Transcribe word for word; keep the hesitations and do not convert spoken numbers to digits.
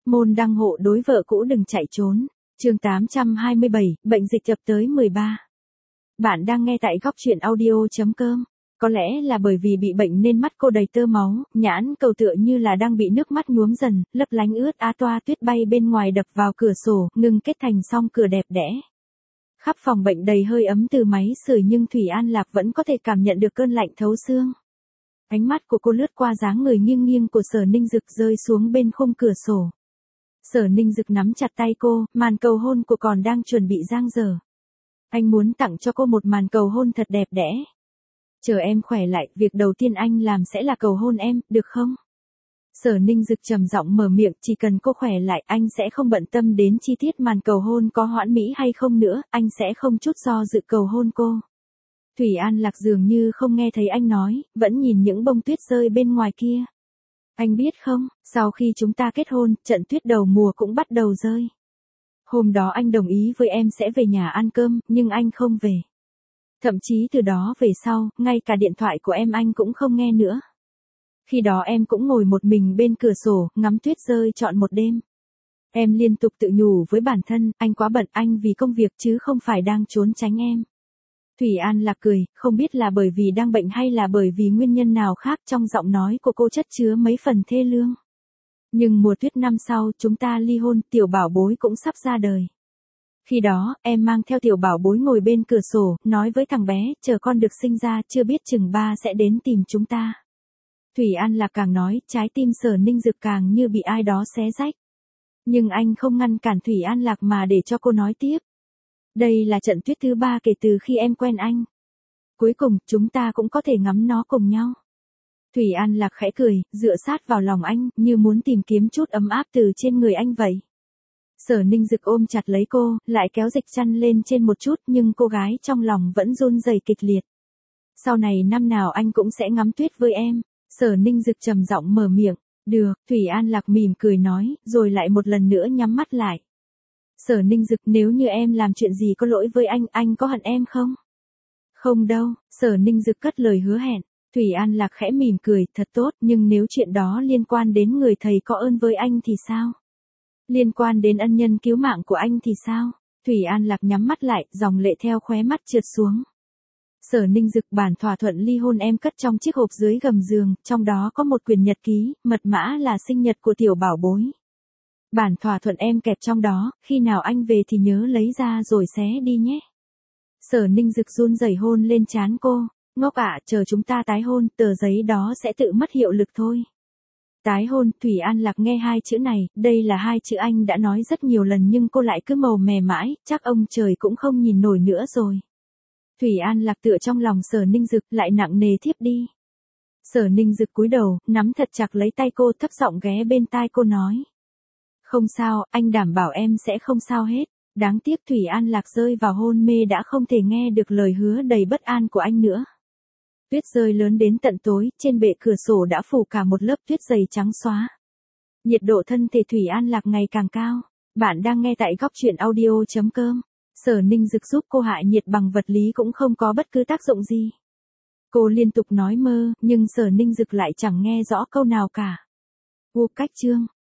Môn đăng hộ đối vợ cũ đừng chạy trốn. Chương tám trăm hai mươi bảy, bệnh dịch ập tới mười ba. Bạn đang nghe tại góc truyện audio.com. Có lẽ là bởi vì bị bệnh nên mắt cô đầy tơ máu, nhãn cầu tựa như là đang bị nước mắt nhuốm dần, lấp lánh ướt á toa tuyết bay bên ngoài đập vào cửa sổ, ngừng kết thành song cửa đẹp đẽ. Khắp phòng bệnh đầy hơi ấm từ máy sưởi nhưng Thủy An Lạc vẫn có thể cảm nhận được cơn lạnh thấu xương. Ánh mắt của cô lướt qua dáng người nghiêng nghiêng của Sở Ninh Dực rơi xuống bên khung cửa sổ. Sở Ninh Dực nắm chặt tay cô, màn cầu hôn của còn đang chuẩn bị dang dở. Anh muốn tặng cho cô một màn cầu hôn thật đẹp đẽ. Chờ em khỏe lại, việc đầu tiên anh làm sẽ là cầu hôn em, được không? Sở Ninh Dực trầm giọng mở miệng, chỉ cần cô khỏe lại, anh sẽ không bận tâm đến chi tiết màn cầu hôn có hoãn mỹ hay không nữa, anh sẽ không chút do dự cầu hôn cô. Thủy An Lạc dường như không nghe thấy anh nói, vẫn nhìn những bông tuyết rơi bên ngoài kia. Anh biết không, sau khi chúng ta kết hôn, trận tuyết đầu mùa cũng bắt đầu rơi. Hôm đó anh đồng ý với em sẽ về nhà ăn cơm, nhưng anh không về. Thậm chí từ đó về sau, ngay cả điện thoại của em anh cũng không nghe nữa. Khi đó em cũng ngồi một mình bên cửa sổ, ngắm tuyết rơi trọn một đêm. Em liên tục tự nhủ với bản thân, anh quá bận, anh vì công việc chứ không phải đang trốn tránh em. Thủy An Lạc cười, không biết là bởi vì đang bệnh hay là bởi vì nguyên nhân nào khác, trong giọng nói của cô chất chứa mấy phần thê lương. Nhưng mùa tuyết năm sau chúng ta ly hôn, tiểu bảo bối cũng sắp ra đời. Khi đó, em mang theo tiểu bảo bối ngồi bên cửa sổ, nói với thằng bé, chờ con được sinh ra, chưa biết chừng ba sẽ đến tìm chúng ta. Thủy An Lạc càng nói, trái tim Sở Ninh Dực càng như bị ai đó xé rách. Nhưng anh không ngăn cản Thủy An Lạc mà để cho cô nói tiếp. Đây là trận tuyết thứ ba kể từ khi em quen anh. Cuối cùng, chúng ta cũng có thể ngắm nó cùng nhau. Thủy An Lạc khẽ cười, dựa sát vào lòng anh, như muốn tìm kiếm chút ấm áp từ trên người anh vậy. Sở Ninh Dực ôm chặt lấy cô, lại kéo dịch chăn lên trên một chút, nhưng cô gái trong lòng vẫn run rẩy kịch liệt. Sau này năm nào anh cũng sẽ ngắm tuyết với em. Sở Ninh Dực trầm giọng mở miệng. Được, Thủy An Lạc mỉm cười nói, rồi lại một lần nữa nhắm mắt lại. Sở Ninh Dực, nếu như em làm chuyện gì có lỗi với anh, anh có hận em không? Không đâu, Sở Ninh Dực cất lời hứa hẹn. Thủy An Lạc khẽ mỉm cười, thật tốt, nhưng nếu chuyện đó liên quan đến người thầy có ơn với anh thì sao? Liên quan đến ân nhân cứu mạng của anh thì sao? Thủy An Lạc nhắm mắt lại, dòng lệ theo khóe mắt trượt xuống. Sở Ninh Dực, bản thỏa thuận ly hôn em cất trong chiếc hộp dưới gầm giường, trong đó có một quyển nhật ký, mật mã là sinh nhật của tiểu bảo bối. Bản thỏa thuận em kẹp trong đó, khi nào anh về thì nhớ lấy ra rồi xé đi nhé. Sở Ninh Dực run rẩy hôn lên trán cô. Ngốc ạ, chờ chúng ta tái hôn, tờ giấy đó sẽ tự mất hiệu lực thôi. Tái hôn, Thủy An Lạc nghe hai chữ này, đây là hai chữ anh đã nói rất nhiều lần nhưng cô lại cứ màu mè mãi, chắc ông trời cũng không nhìn nổi nữa rồi. Thủy An Lạc tựa trong lòng Sở Ninh Dực, lại nặng nề thiếp đi. Sở Ninh Dực cúi đầu, nắm thật chặt lấy tay cô, thấp giọng ghé bên tai cô nói. Không sao, anh đảm bảo em sẽ không sao hết. Đáng tiếc Thủy An Lạc rơi vào hôn mê đã không thể nghe được lời hứa đầy bất an của anh nữa. Tuyết rơi lớn đến tận tối, trên bệ cửa sổ đã phủ cả một lớp tuyết dày trắng xóa. Nhiệt độ thân thể Thủy An Lạc ngày càng cao. Bạn đang nghe tại góc truyện audio.com. Sở Ninh Dực giúp cô hạ nhiệt bằng vật lý cũng không có bất cứ tác dụng gì. Cô liên tục nói mơ, nhưng Sở Ninh Dực lại chẳng nghe rõ câu nào cả. U cách chương.